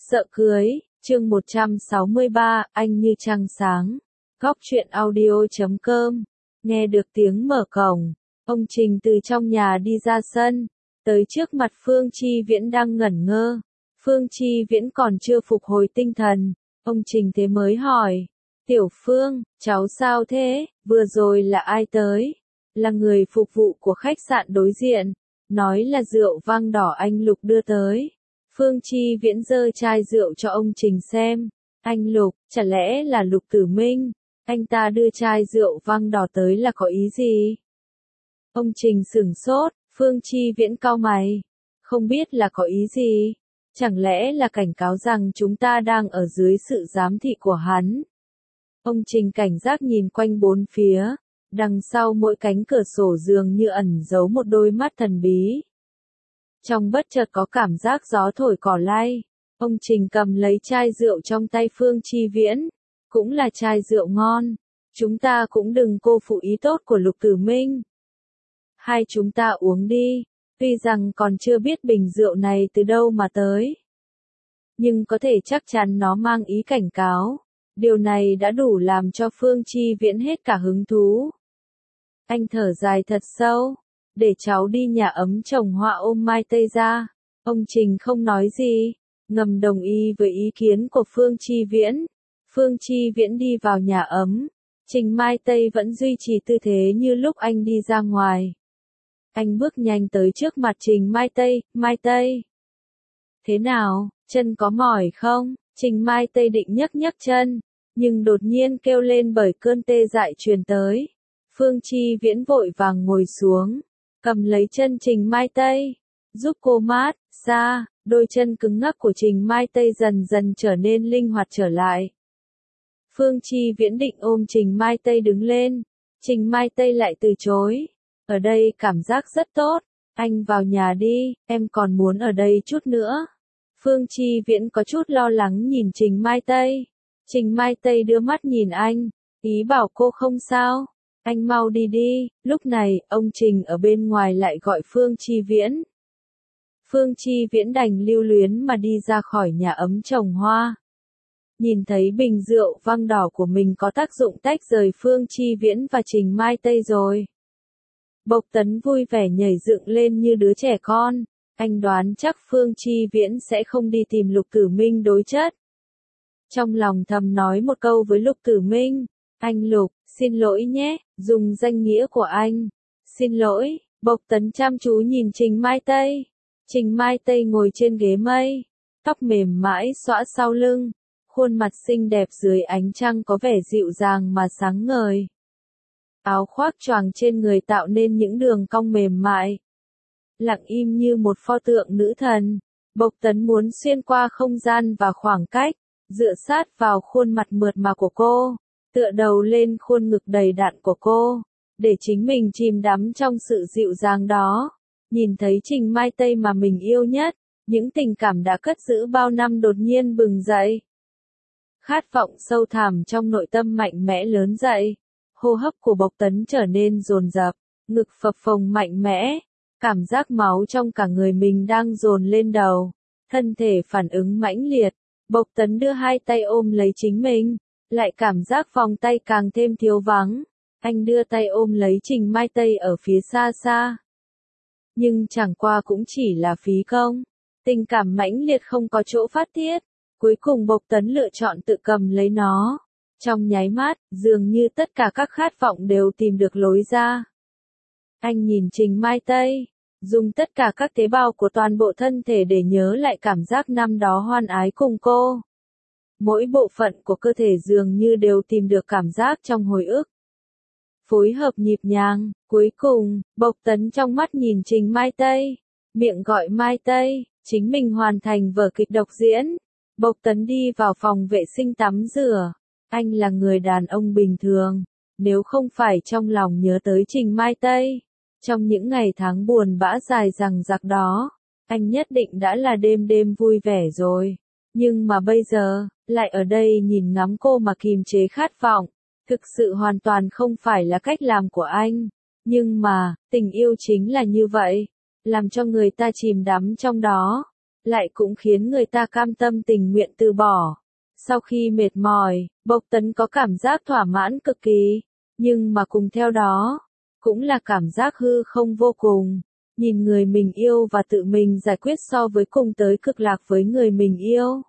Sợ cưới, chương 163, anh như trăng sáng. Góc truyện audio.com. Nghe được tiếng mở cổng, ông Trình từ trong nhà đi ra sân, tới trước mặt Phương Chi Viễn đang ngẩn ngơ. Phương Chi Viễn còn chưa phục hồi tinh thần, ông Trình thế mới hỏi, Tiểu Phương, cháu sao thế, vừa rồi là ai tới? Là người phục vụ của khách sạn đối diện, nói là rượu vang đỏ anh Lục đưa tới. Phương Chi Viễn giơ chai rượu cho ông Trình xem. Anh Lục, chả lẽ là Lục Tử Minh? Anh ta đưa chai rượu vang đỏ tới là có ý gì? Ông Trình sửng sốt, Phương Chi Viễn cau mày. Không biết là có ý gì? Chẳng lẽ là cảnh cáo rằng chúng ta đang ở dưới sự giám thị của hắn? Ông Trình cảnh giác nhìn quanh bốn phía. Đằng sau mỗi cánh cửa sổ dường như ẩn giấu một đôi mắt thần bí. Trong bất chợt có cảm giác gió thổi cỏ lay, ông Trình cầm lấy chai rượu trong tay Phương Chi Viễn. Cũng là chai rượu ngon. Chúng ta cũng đừng cô phụ ý tốt của Lục Tử Minh. Hai chúng ta uống đi, tuy rằng còn chưa biết bình rượu này từ đâu mà tới. Nhưng có thể chắc chắn nó mang ý cảnh cáo. Điều này đã đủ làm cho Phương Chi Viễn hết cả hứng thú. Anh thở dài thật sâu. Để cháu đi nhà ấm trồng hoa ôm mai tây ra. Ông Trình không nói gì, ngầm đồng ý với ý kiến của Phương Chi Viễn. Phương Chi Viễn đi vào nhà ấm. Trình Mai Tây vẫn duy trì tư thế như lúc anh đi ra ngoài. Anh bước nhanh tới trước mặt Trình Mai Tây, Mai Tây. Thế nào, chân có mỏi không? Trình Mai Tây định nhấc chân, nhưng đột nhiên kêu lên bởi cơn tê dại truyền tới. Phương Chi Viễn vội vàng ngồi xuống, cầm lấy chân Trình Mai Tây, giúp cô mát xa. Đôi chân cứng ngắc của Trình Mai Tây dần dần trở nên linh hoạt trở lại. Phương Chi Viễn định ôm Trình Mai Tây đứng lên, Trình Mai Tây lại từ chối. Ở đây cảm giác rất tốt, anh vào nhà đi, em còn muốn ở đây chút nữa. Phương Chi Viễn có chút lo lắng nhìn Trình Mai Tây. Trình Mai Tây đưa mắt nhìn anh, ý bảo cô không sao. Anh mau đi đi. Lúc này, ông Trình ở bên ngoài lại gọi Phương Chi Viễn. Phương Chi Viễn đành lưu luyến mà đi ra khỏi nhà ấm trồng hoa. Nhìn thấy bình rượu vang đỏ của mình có tác dụng tách rời Phương Chi Viễn và Trình Mai Tây rồi. Bộc Tấn vui vẻ nhảy dựng lên như đứa trẻ con. Anh đoán chắc Phương Chi Viễn sẽ không đi tìm Lục Tử Minh đối chất. Trong lòng thầm nói một câu với Lục Tử Minh. Anh Lục, xin lỗi nhé, dùng danh nghĩa của anh. Xin lỗi. Bộc Tấn chăm chú nhìn Trình Mai Tây. Trình Mai Tây ngồi trên ghế mây, tóc mềm mãi xõa sau lưng, khuôn mặt xinh đẹp dưới ánh trăng có vẻ dịu dàng mà sáng ngời. Áo khoác choàng trên người tạo nên những đường cong mềm mại, lặng im như một pho tượng nữ thần. Bộc Tấn muốn xuyên qua không gian và khoảng cách, dựa sát vào khuôn mặt mượt mà của cô, tựa đầu lên khuôn ngực đầy đặn của cô, để chính mình chìm đắm trong sự dịu dàng đó. Nhìn thấy Trình Mai Tây mà mình yêu nhất, những tình cảm đã cất giữ bao năm đột nhiên bừng dậy. Khát vọng sâu thẳm trong nội tâm mạnh mẽ lớn dậy. Hô hấp của Bộc Tấn trở nên dồn dập, ngực phập phồng mạnh mẽ, cảm giác máu trong cả người mình đang dồn lên đầu, thân thể phản ứng mãnh liệt. Bộc Tấn đưa hai tay ôm lấy chính mình, lại cảm giác vòng tay càng thêm thiếu vắng. Anh đưa tay ôm lấy Trình Mai Tây ở phía xa xa. Nhưng chẳng qua cũng chỉ là phí công. Tình cảm mãnh liệt không có chỗ phát tiết. Cuối cùng Bộc Tấn lựa chọn tự cầm lấy nó. Trong nháy mắt, dường như tất cả các khát vọng đều tìm được lối ra. Anh nhìn Trình Mai Tây, dùng tất cả các tế bào của toàn bộ thân thể để nhớ lại cảm giác năm đó hoan ái cùng cô. Mỗi bộ phận của cơ thể dường như đều tìm được cảm giác trong hồi ức. Phối hợp nhịp nhàng, cuối cùng, Bộc Tấn trong mắt nhìn Trình Mai Tây, miệng gọi Mai Tây, chính mình hoàn thành vở kịch độc diễn. Bộc Tấn đi vào phòng vệ sinh tắm rửa. Anh là người đàn ông bình thường, nếu không phải trong lòng nhớ tới Trình Mai Tây, trong những ngày tháng buồn bã dài dằng dặc đó, anh nhất định đã là đêm đêm vui vẻ rồi. Nhưng mà bây giờ, lại ở đây nhìn ngắm cô mà kìm chế khát vọng. Thực sự hoàn toàn không phải là cách làm của anh. Nhưng mà, tình yêu chính là như vậy. Làm cho người ta chìm đắm trong đó. lại cũng khiến người ta cam tâm tình nguyện từ bỏ. Sau khi mệt mỏi, Bộc Tấn có cảm giác thỏa mãn cực kỳ, nhưng mà cùng theo đó, cũng là cảm giác hư không vô cùng. Nhìn người mình yêu và tự mình giải quyết so với cùng tới cực lạc với người mình yêu.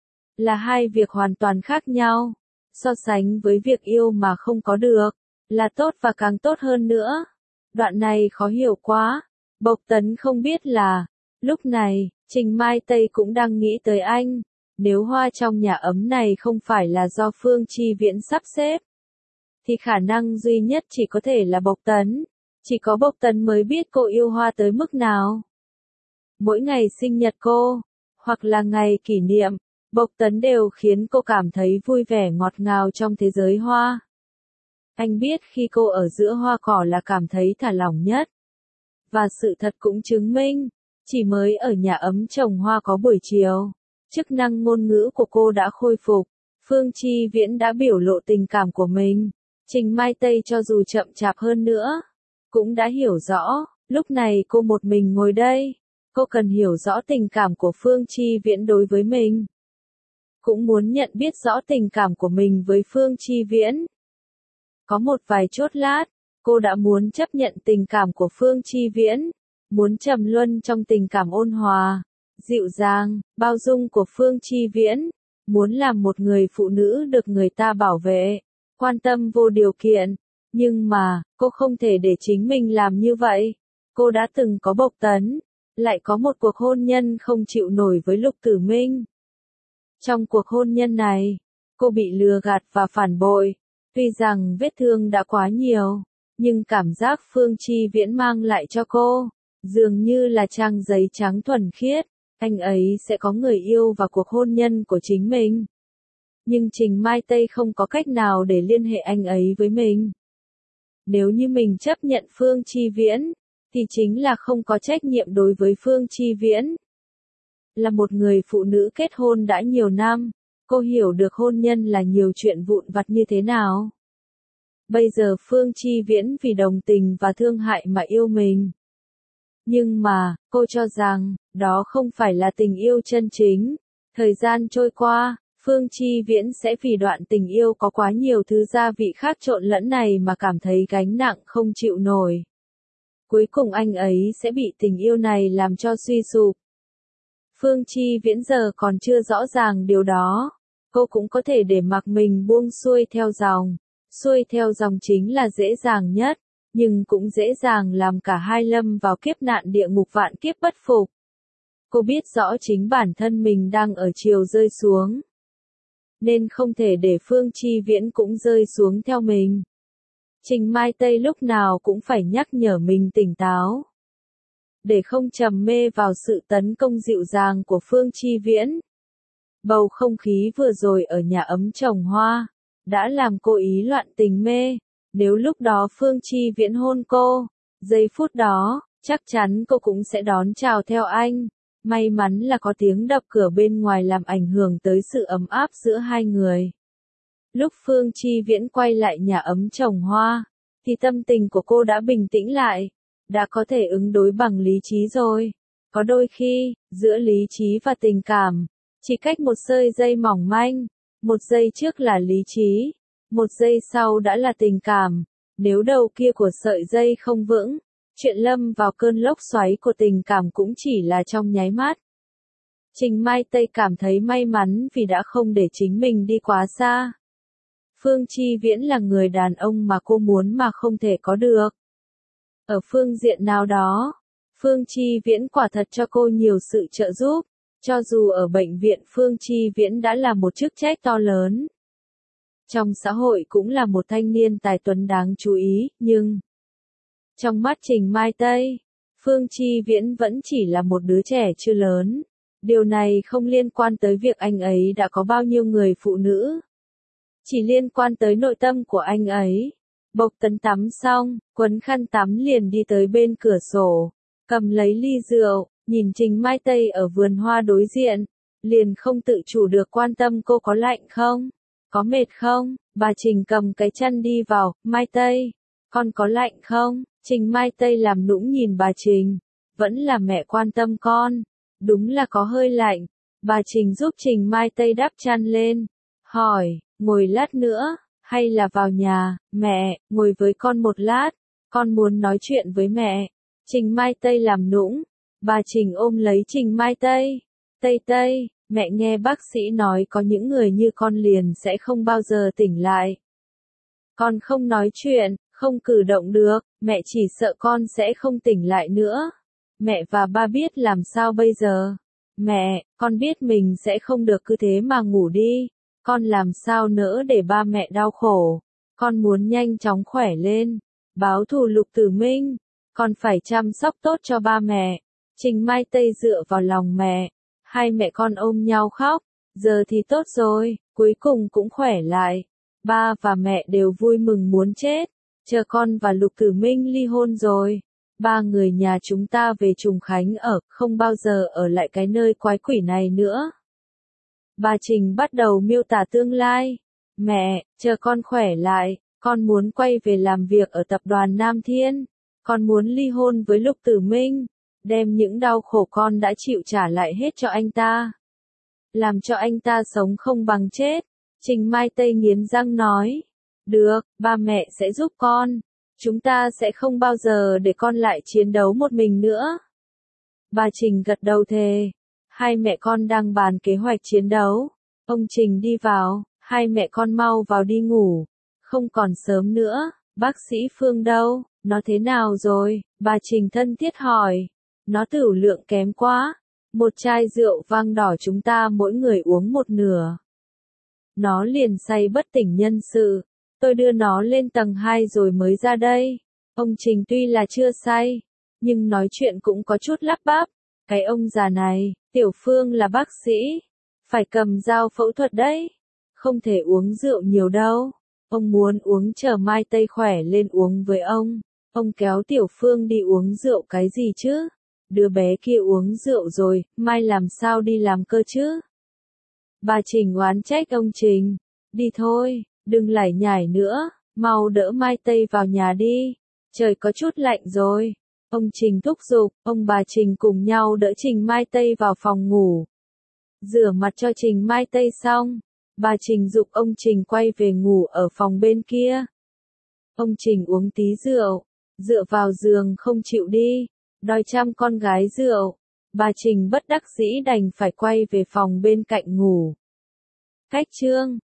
Là hai việc hoàn toàn khác nhau. So sánh với việc yêu mà không có được, là tốt và càng tốt hơn nữa. Đoạn này khó hiểu quá. Bộc Tấn không biết là, lúc này, Trình Mai Tây cũng đang nghĩ tới anh. Nếu hoa trong nhà ấm này không phải là do Phương Chi Viễn sắp xếp, thì khả năng duy nhất chỉ có thể là Bộc Tấn. Chỉ có Bộc Tấn mới biết cô yêu hoa tới mức nào. Mỗi ngày sinh nhật cô, hoặc là ngày kỷ niệm, Bộc Tấn đều khiến cô cảm thấy vui vẻ ngọt ngào trong thế giới hoa. Anh biết khi cô ở giữa hoa cỏ là cảm thấy thả lỏng nhất. Và sự thật cũng chứng minh, chỉ mới ở nhà ấm trồng hoa có buổi chiều, chức năng ngôn ngữ của cô đã khôi phục. Phương Chi Viễn đã biểu lộ tình cảm của mình. Trình Mai Tây cho dù chậm chạp hơn nữa, cũng đã hiểu rõ, lúc này cô một mình ngồi đây. Cô cần hiểu rõ tình cảm của Phương Chi Viễn đối với mình. Cũng muốn nhận biết rõ tình cảm của mình với Phương Chi Viễn. Có một vài chốt lát, cô đã muốn chấp nhận tình cảm của Phương Chi Viễn, muốn trầm luân trong tình cảm ôn hòa, dịu dàng, bao dung của Phương Chi Viễn, muốn làm một người phụ nữ được người ta bảo vệ, quan tâm vô điều kiện. Nhưng mà, cô không thể để chính mình làm như vậy. Cô đã từng có Bộc Tấn, lại có một cuộc hôn nhân không chịu nổi với Lục Tử Minh. Trong cuộc hôn nhân này, cô bị lừa gạt và phản bội. Tuy rằng vết thương đã quá nhiều, nhưng cảm giác Phương Chi Viễn mang lại cho cô, dường như là trang giấy trắng thuần khiết. Anh ấy sẽ có người yêu và cuộc hôn nhân của chính mình. Nhưng Trình Mai Tây không có cách nào để liên hệ anh ấy với mình. Nếu như mình chấp nhận Phương Chi Viễn, thì chính là không có trách nhiệm đối với Phương Chi Viễn. Là một người phụ nữ kết hôn đã nhiều năm, cô hiểu được hôn nhân là nhiều chuyện vụn vặt như thế nào. Bây giờ Phương Chi Viễn vì đồng tình và thương hại mà yêu mình. Nhưng mà, cô cho rằng, đó không phải là tình yêu chân chính. Thời gian trôi qua, Phương Chi Viễn sẽ vì đoạn tình yêu có quá nhiều thứ gia vị khác trộn lẫn này mà cảm thấy gánh nặng không chịu nổi. Cuối cùng anh ấy sẽ bị tình yêu này làm cho suy sụp. Phương Chi Viễn giờ còn chưa rõ ràng điều đó. Cô cũng có thể để mặc mình buông xuôi theo dòng. Xuôi theo dòng chính là dễ dàng nhất, nhưng cũng dễ dàng làm cả hai lâm vào kiếp nạn địa ngục vạn kiếp bất phục. Cô biết rõ chính bản thân mình đang ở chiều rơi xuống, nên không thể để Phương Chi Viễn cũng rơi xuống theo mình. Trình Mai Tây lúc nào cũng phải nhắc nhở mình tỉnh táo, để không trầm mê vào sự tấn công dịu dàng của Phương Chi Viễn. Bầu không khí vừa rồi ở nhà ấm trồng hoa, đã làm cô ý loạn tình mê. Nếu lúc đó Phương Chi Viễn hôn cô, giây phút đó, chắc chắn cô cũng sẽ đón chào theo anh. May mắn là có tiếng đập cửa bên ngoài làm ảnh hưởng tới sự ấm áp giữa hai người. Lúc Phương Chi Viễn quay lại nhà ấm trồng hoa, thì tâm tình của cô đã bình tĩnh lại, đã có thể ứng đối bằng lý trí rồi. Có đôi khi, giữa lý trí và tình cảm, chỉ cách một sợi dây mỏng manh, một giây trước là lý trí, một giây sau đã là tình cảm. Nếu đầu kia của sợi dây không vững, chuyện lâm vào cơn lốc xoáy của tình cảm cũng chỉ là trong nháy mắt. Trình Mai Tây cảm thấy may mắn vì đã không để chính mình đi quá xa. Phương Chi Viễn là người đàn ông mà cô muốn mà không thể có được. Ở phương diện nào đó, Phương Chi Viễn quả thật cho cô nhiều sự trợ giúp. Cho dù ở bệnh viện Phương Chi Viễn đã là một chức trách to lớn. Trong xã hội cũng là một thanh niên tài tuấn đáng chú ý, nhưng trong mắt Trình Mai Tây, Phương Chi Viễn vẫn chỉ là một đứa trẻ chưa lớn. Điều này không liên quan tới việc anh ấy đã có bao nhiêu người phụ nữ. Chỉ liên quan tới nội tâm của anh ấy. Bộc Tấn tắm xong, quấn khăn tắm liền đi tới bên cửa sổ, cầm lấy ly rượu, nhìn Trình Mai Tây ở vườn hoa đối diện, liền không tự chủ được quan tâm cô có lạnh không, có mệt không. Bà Trình cầm cái chăn đi vào, Mai Tây, con có lạnh không? Trình Mai Tây làm nũng nhìn bà Trình, vẫn là mẹ quan tâm con, Đúng là có hơi lạnh. Bà Trình giúp Trình Mai Tây đắp chăn lên. Hỏi, ngồi lát nữa, hay là vào nhà? Mẹ, ngồi với con một lát. Con muốn nói chuyện với mẹ. Trình Mai Tây làm nũng. Bà Trình ôm lấy Trình Mai Tây. Tây Tây, mẹ nghe bác sĩ nói có những người như con liền sẽ không bao giờ tỉnh lại. Con không nói chuyện, không cử động được, mẹ chỉ sợ con sẽ không tỉnh lại nữa. Mẹ và ba biết làm sao bây giờ? Mẹ, con biết mình sẽ không được cứ thế mà ngủ đi. Con làm sao nỡ để ba mẹ đau khổ. Con muốn nhanh chóng khỏe lên. Báo thù Lục Tử Minh. Con phải chăm sóc tốt cho ba mẹ. Trình Mai Tây dựa vào lòng mẹ. Hai mẹ con ôm nhau khóc. Giờ thì tốt rồi, cuối cùng cũng khỏe lại. Ba và mẹ đều vui mừng muốn chết. Chờ con và Lục Tử Minh ly hôn rồi. Ba người nhà chúng ta về Trùng Khánh ở, không bao giờ ở lại cái nơi quái quỷ này nữa. Bà Trình bắt đầu miêu tả tương lai. Mẹ, chờ con khỏe lại, con muốn quay về làm việc ở tập đoàn Nam Thiên. Con muốn ly hôn với Lục Tử Minh. Đem những đau khổ con đã chịu trả lại hết cho anh ta. Làm cho anh ta sống không bằng chết. Trình Mai Tây nghiến răng nói. Được, ba mẹ sẽ giúp con. Chúng ta sẽ không bao giờ để con lại chiến đấu một mình nữa. Bà Trình gật đầu thề. Hai mẹ con đang bàn kế hoạch chiến đấu. Ông Trình đi vào, hai mẹ con mau vào đi ngủ. Không còn sớm nữa, bác sĩ Phương đâu, nó thế nào rồi? Bà Trình thân thiết hỏi. Nó tửu lượng kém quá. Một chai rượu vang đỏ chúng ta mỗi người uống một nửa. Nó liền say bất tỉnh nhân sự. Tôi đưa nó lên tầng 2 rồi mới ra đây. Ông Trình tuy là chưa say, nhưng nói chuyện cũng có chút lắp bắp. Cái ông già này, Tiểu Phương là bác sĩ. Phải cầm dao phẫu thuật đấy. Không thể uống rượu nhiều đâu. Ông muốn uống chờ Mai Tây khỏe lên uống với ông. Ông kéo Tiểu Phương đi uống rượu cái gì chứ? Đứa bé kia uống rượu rồi, mai làm sao đi làm cơ chứ? Bà Trình oán trách ông Trình. Đi thôi, đừng lải nhải nữa, mau đỡ Mai Tây vào nhà đi. Trời có chút lạnh rồi. Ông Trình thúc giục, ông bà Trình cùng nhau đỡ Trình Mai Tây vào phòng ngủ. Rửa mặt cho Trình Mai Tây xong, bà Trình giục ông Trình quay về ngủ ở phòng bên kia. Ông Trình uống tí rượu, dựa vào giường không chịu đi, đòi chăm con gái rượu. Bà Trình bất đắc dĩ đành phải quay về phòng bên cạnh ngủ. Cách chương